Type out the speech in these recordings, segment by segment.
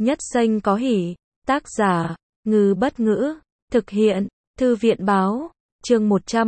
Nhất danh có hỷ. Tác giả, Ngư Bất Ngữ. Thực hiện, Thư viện Báo. Chương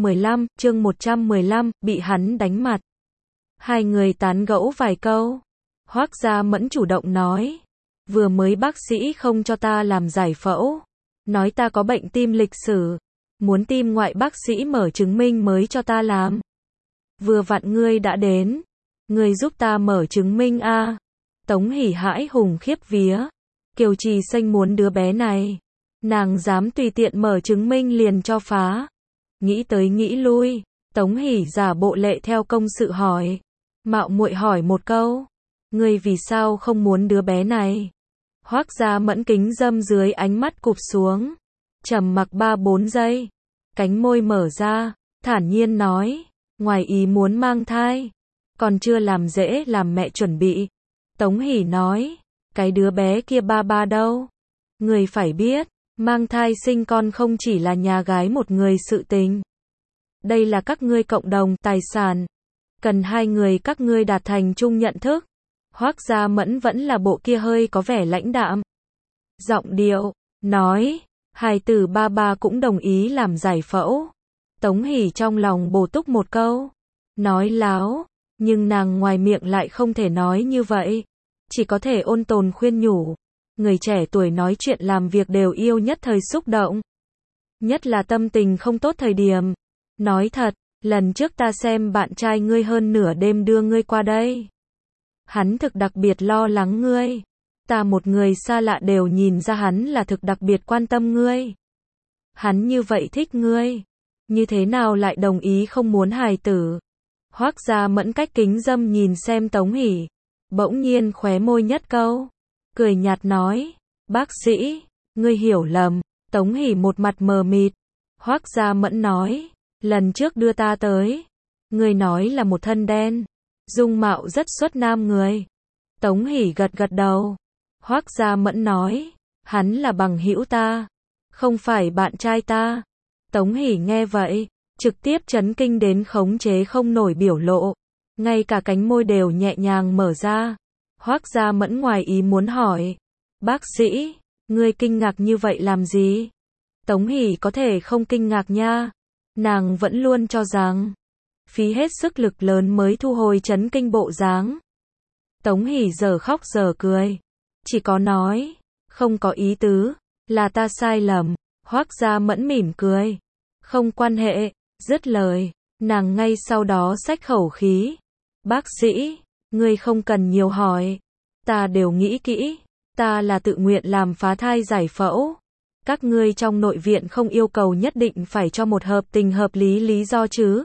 115, bị hắn đánh mặt. Hai người tán gẫu vài câu. Hoác Gia Mẫn chủ động nói. Vừa mới bác sĩ không cho ta làm giải phẫu. Nói ta có bệnh tim lịch sử. Muốn tim ngoại bác sĩ mở chứng minh mới cho ta làm. Vừa vặn ngươi đã đến. Ngươi giúp ta mở chứng minh a. Tống Hỷ hãi hùng khiếp vía. Kiều Trì Xanh muốn đứa bé này. Nàng dám tùy tiện mở chứng minh liền cho phá. Nghĩ tới nghĩ lui. Tống Hỷ giả bộ lệ theo công sự hỏi. Mạo muội hỏi một câu. Ngươi vì sao không muốn đứa bé này? Hoác Gia Mẫn kính dâm dưới ánh mắt cụp xuống. Trầm mặc 3-4 giây. Cánh môi mở ra. Thản nhiên nói. Ngoài ý muốn mang thai. Còn chưa làm dễ làm mẹ chuẩn bị. Tống Hỷ nói. Cái đứa bé kia ba đâu? Người phải biết. Mang thai sinh con không chỉ là nhà gái một người sự tình. Đây là các ngươi cộng đồng tài sản. Cần hai người các ngươi đạt thành chung nhận thức. Hoác Gia Mẫn vẫn là bộ kia hơi có vẻ lãnh đạm. Giọng điệu, nói. Hài tử ba cũng đồng ý làm giải phẫu. Tống Hỷ trong lòng bổ túc một câu. Nói láo. Nhưng nàng ngoài miệng lại không thể nói như vậy. Chỉ có thể ôn tồn khuyên nhủ. Người trẻ tuổi nói chuyện làm việc đều yêu nhất thời xúc động. Nhất là tâm tình không tốt thời điểm. Nói thật, lần trước ta xem bạn trai ngươi hơn nửa đêm đưa ngươi qua đây. Hắn thực đặc biệt lo lắng ngươi. Ta một người xa lạ đều nhìn ra hắn là thực đặc biệt quan tâm ngươi. Hắn như vậy thích ngươi. Như thế nào lại đồng ý không muốn hài tử? Hoác Gia Mẫn cách kính dâm nhìn xem Tống Hỷ. Bỗng nhiên khóe môi nhất câu. Cười nhạt nói. Bác sĩ, ngươi hiểu lầm. Tống Hỷ một mặt mờ mịt. Hoác Gia Mẫn nói. Lần trước đưa ta tới. Ngươi nói là một thân đen. Dung mạo rất xuất nam người. Tống Hỷ gật gật đầu. Hoác Gia Mẫn nói. Hắn là bằng hữu ta. Không phải bạn trai ta. Tống Hỷ nghe vậy. Trực tiếp chấn kinh đến khống chế không nổi biểu lộ. Ngay cả cánh môi đều nhẹ nhàng mở ra. Hoác Gia Mẫn ngoài ý muốn hỏi. Bác sĩ, ngươi kinh ngạc như vậy làm gì? Tống Hỷ có thể không kinh ngạc nha. Nàng vẫn luôn cho rằng. Phí hết sức lực lớn mới thu hồi chấn kinh bộ dáng. Tống Hỷ giờ khóc giờ cười. Chỉ có nói. Không có ý tứ. Là ta sai lầm. Hoác Gia Mẫn mỉm cười. Không quan hệ. Dứt lời. Nàng ngay sau đó xách khẩu khí. Bác sĩ, ngươi không cần nhiều hỏi. Ta đều nghĩ kỹ. Ta là tự nguyện làm phá thai giải phẫu. Các ngươi trong nội viện không yêu cầu nhất định phải cho một hợp tình hợp lý lý do chứ.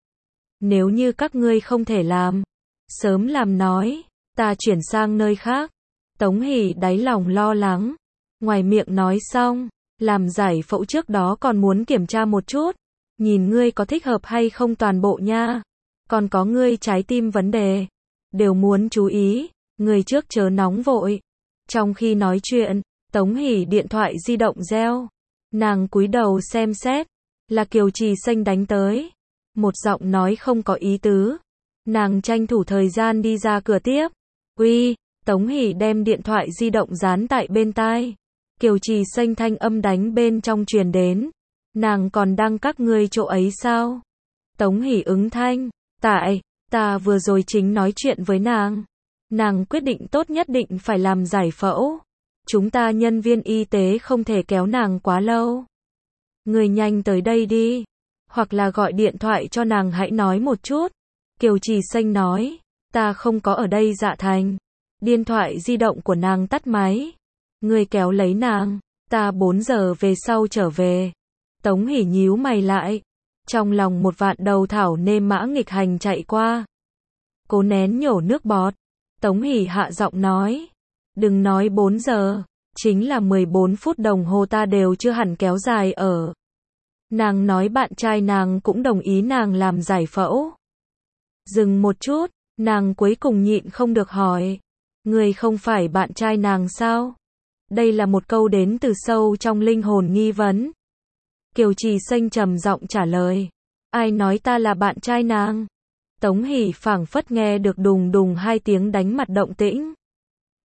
Nếu như các ngươi không thể làm. Sớm làm nói. Ta chuyển sang nơi khác. Tống Hỷ đáy lòng lo lắng. Ngoài miệng nói xong. Làm giải phẫu trước đó còn muốn kiểm tra một chút. Nhìn ngươi có thích hợp hay không toàn bộ nha. Còn có ngươi trái tim vấn đề. Đều muốn chú ý. Người trước chớ nóng vội. Trong khi nói chuyện, Tống Hỷ điện thoại di động reo. Nàng cúi đầu xem xét. Là Kiều Trì Xanh đánh tới. Một giọng nói không có ý tứ. Nàng tranh thủ thời gian đi ra cửa tiếp. Uy, Tống Hỷ đem điện thoại di động dán tại bên tai. Kiều Trì Xanh thanh âm đánh bên trong truyền đến. Nàng còn đang các ngươi chỗ ấy sao? Tống Hỷ ứng thanh. Tại, ta vừa rồi chính nói chuyện với nàng. Nàng quyết định tốt nhất định phải làm giải phẫu. Chúng ta nhân viên y tế không thể kéo nàng quá lâu. Người nhanh tới đây đi. Hoặc là gọi điện thoại cho nàng hãy nói một chút. Kiều Trì Xanh nói. Ta không có ở đây Dạ Thành. Điện thoại di động của nàng tắt máy. Người kéo lấy nàng. Ta 4 giờ về sau trở về. Tống Hỷ nhíu mày lại. Trong lòng một vạn đầu thảo nêm mã nghịch hành chạy qua. Cố nén nhổ nước bọt. Tống Hỷ hạ giọng nói. Đừng nói 4 giờ. Chính là 14 phút đồng hồ ta đều chưa hẳn kéo dài ở. Nàng nói bạn trai nàng cũng đồng ý nàng làm giải phẫu. Dừng một chút. Nàng cuối cùng nhịn không được hỏi. Người không phải bạn trai nàng sao? Đây là một câu đến từ sâu trong linh hồn nghi vấn. Kiều Trì Xanh trầm giọng trả lời. Ai nói ta là bạn trai nàng? Tống Hỷ phảng phất nghe được đùng đùng 2 tiếng đánh mặt động tĩnh.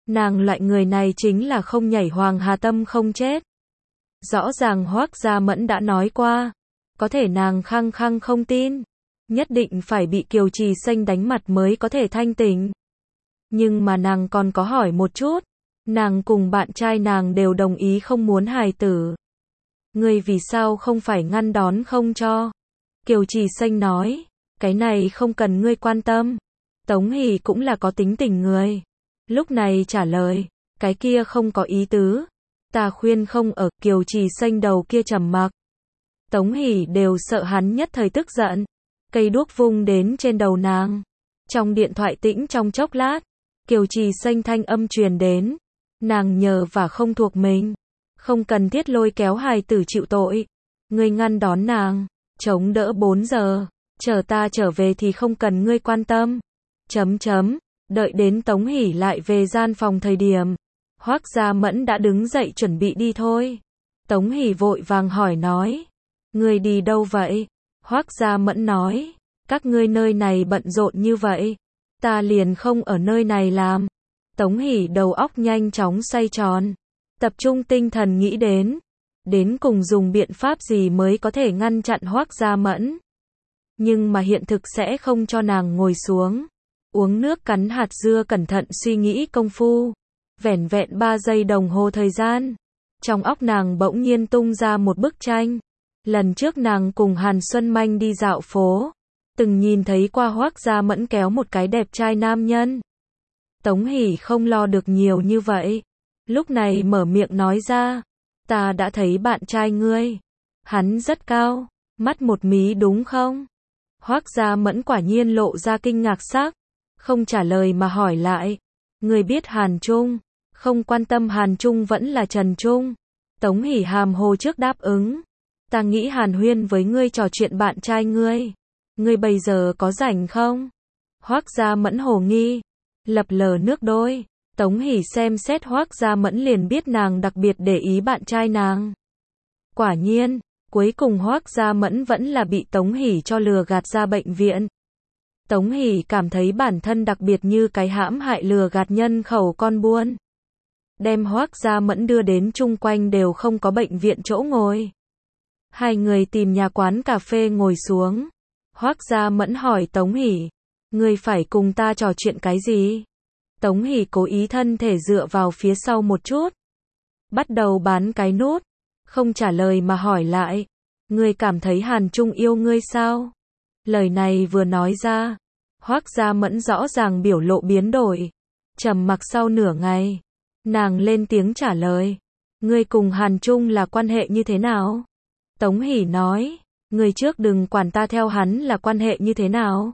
Nàng loại người này chính là không nhảy Hoàng Hà tâm không chết. Rõ ràng Hoắc Gia Mẫn đã nói qua, có thể nàng khăng khăng không tin, nhất định phải bị Kiều Trì Xanh đánh mặt mới có thể thanh tỉnh. Nhưng mà nàng còn có hỏi một chút, nàng cùng bạn trai nàng đều đồng ý không muốn hài tử. Ngươi vì sao không phải ngăn đón không cho? Kiều Trì Xanh nói, cái này không cần ngươi quan tâm. Tống Hỷ cũng là có tính tình người. Lúc này trả lời, cái kia không có ý tứ. Ta khuyên không ở. Kiều Trì Xanh đầu kia trầm mặc. Tống Hỷ đều sợ hắn nhất thời tức giận. Cây đuốc vung đến trên đầu nàng. Trong điện thoại tĩnh trong chốc lát, Kiều Trì Xanh thanh âm truyền đến. Nàng nhờ và không thuộc mình. Không cần thiết lôi kéo hài tử chịu tội. Ngươi ngăn đón nàng, chống đỡ 4 giờ. Chờ ta trở về thì không cần ngươi quan tâm. Đợi đến Tống Hỷ lại về gian phòng thời điểm, Hoắc Gia Mẫn đã đứng dậy chuẩn bị đi thôi. Tống Hỷ vội vàng hỏi nói, ngươi đi đâu vậy? Hoắc Gia Mẫn nói, các ngươi nơi này bận rộn như vậy, ta liền không ở nơi này làm. Tống Hỷ đầu óc nhanh chóng xoay tròn, tập trung tinh thần nghĩ đến cùng dùng biện pháp gì mới có thể ngăn chặn Hoắc Gia Mẫn. Nhưng mà hiện thực sẽ không cho nàng ngồi xuống, uống nước cắn hạt dưa cẩn thận suy nghĩ công phu. Vẻn vẹn 3 giây đồng hồ thời gian, trong óc nàng bỗng nhiên tung ra một bức tranh. Lần trước nàng cùng Hàn Xuân Manh đi dạo phố, từng nhìn thấy qua Hoắc Gia Mẫn kéo một cái đẹp trai nam nhân. Tống Hỷ không lo được nhiều như vậy, lúc này mở miệng nói ra, ta đã thấy bạn trai ngươi, hắn rất cao, mắt một mí đúng không? Hoắc Gia Mẫn quả nhiên lộ ra kinh ngạc sắc, không trả lời mà hỏi lại, ngươi biết Hàn Trung? Không quan tâm Hàn Trung vẫn là Trần Trung. Tống Hỷ hàm hồ trước đáp ứng, ta nghĩ Hàn Huyên với ngươi trò chuyện bạn trai ngươi bây giờ có rảnh không? Hoắc Gia Mẫn hồ nghi, lập lờ nước đôi. Tống Hỷ xem xét Hoắc Gia Mẫn liền biết nàng đặc biệt để ý bạn trai nàng. Quả nhiên, cuối cùng Hoắc Gia Mẫn vẫn là bị Tống Hỷ cho lừa gạt ra bệnh viện. Tống Hỷ cảm thấy bản thân đặc biệt như cái hãm hại lừa gạt nhân khẩu con buôn. Đem Hoắc Gia Mẫn đưa đến chung quanh đều không có bệnh viện chỗ ngồi. Hai người tìm nhà quán cà phê ngồi xuống. Hoắc Gia Mẫn hỏi Tống Hỷ, ngươi phải cùng ta trò chuyện cái gì? Tống Hỷ cố ý thân thể dựa vào phía sau một chút, bắt đầu bán cái nút, không trả lời mà hỏi lại, ngươi cảm thấy Hàn Trung yêu ngươi sao? Lời này vừa nói ra, Hoắc Gia Mẫn rõ ràng biểu lộ biến đổi, trầm mặc sau nửa ngày, nàng lên tiếng trả lời, ngươi cùng Hàn Trung là quan hệ như thế nào? Tống Hỷ nói, ngươi trước đừng quản ta theo hắn là quan hệ như thế nào.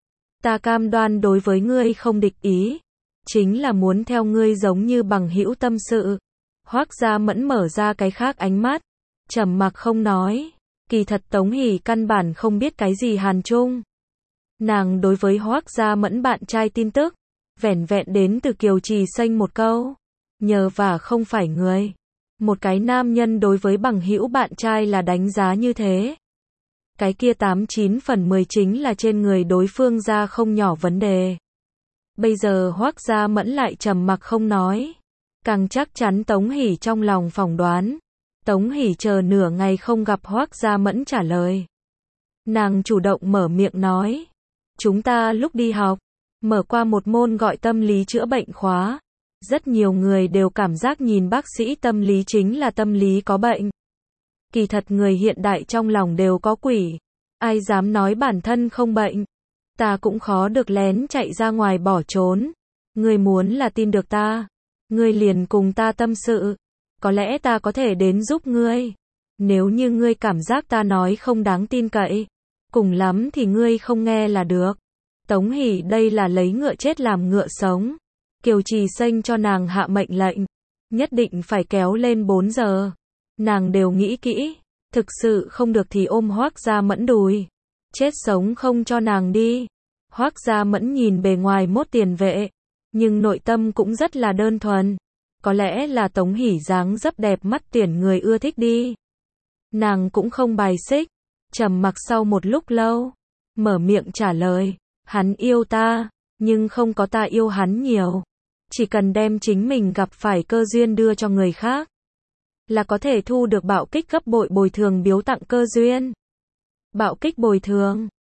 Ta cam đoan đối với ngươi không địch ý, chính là muốn theo ngươi giống như bằng hữu tâm sự. Hoắc Gia Mẫn mở ra cái khác ánh mắt, trầm mặc không nói. Kỳ thật Tống Hỷ căn bản không biết cái gì Hàn Trung. Nàng đối với Hoắc Gia Mẫn bạn trai tin tức, vẻn vẹn đến từ Kiều Trì Xanh một câu, nhờ và không phải người. Một cái nam nhân đối với bằng hữu bạn trai là đánh giá như thế. Cái kia 89 phần 10 chính là trên người đối phương ra không nhỏ vấn đề. Bây giờ Hoắc Gia Mẫn lại trầm mặc không nói, càng chắc chắn Tống Hỷ trong lòng phỏng đoán. Tống Hỷ chờ nửa ngày không gặp Hoắc Gia Mẫn trả lời. Nàng chủ động mở miệng nói, chúng ta lúc đi học, mở qua một môn gọi tâm lý chữa bệnh khóa. Rất nhiều người đều cảm giác nhìn bác sĩ tâm lý chính là tâm lý có bệnh. Kỳ thật người hiện đại trong lòng đều có quỷ. Ai dám nói bản thân không bệnh. Ta cũng khó được lén chạy ra ngoài bỏ trốn. Ngươi muốn là tin được ta, ngươi liền cùng ta tâm sự. Có lẽ ta có thể đến giúp ngươi. Nếu như ngươi cảm giác ta nói không đáng tin cậy, cùng lắm thì ngươi không nghe là được. Tống Hỷ đây là lấy ngựa chết làm ngựa sống. Kiều Trì Xanh cho nàng hạ mệnh lệnh, nhất định phải kéo lên 4 giờ. Nàng đều nghĩ kỹ, thực sự không được thì ôm Hoắc Gia Mẫn đùi, chết sống không cho nàng đi. Hoắc Gia Mẫn nhìn bề ngoài mốt tiền vệ, nhưng nội tâm cũng rất là đơn thuần. Có lẽ là Tống Hỷ dáng dấp đẹp mắt tiền người ưa thích đi. Nàng cũng không bài xích, trầm mặc sau một lúc lâu, mở miệng trả lời, hắn yêu ta, nhưng không có ta yêu hắn nhiều. Chỉ cần đem chính mình gặp phải cơ duyên đưa cho người khác, là có thể thu được bạo kích gấp bội bồi thường biếu tặng cơ duyên. Bạo kích bồi thường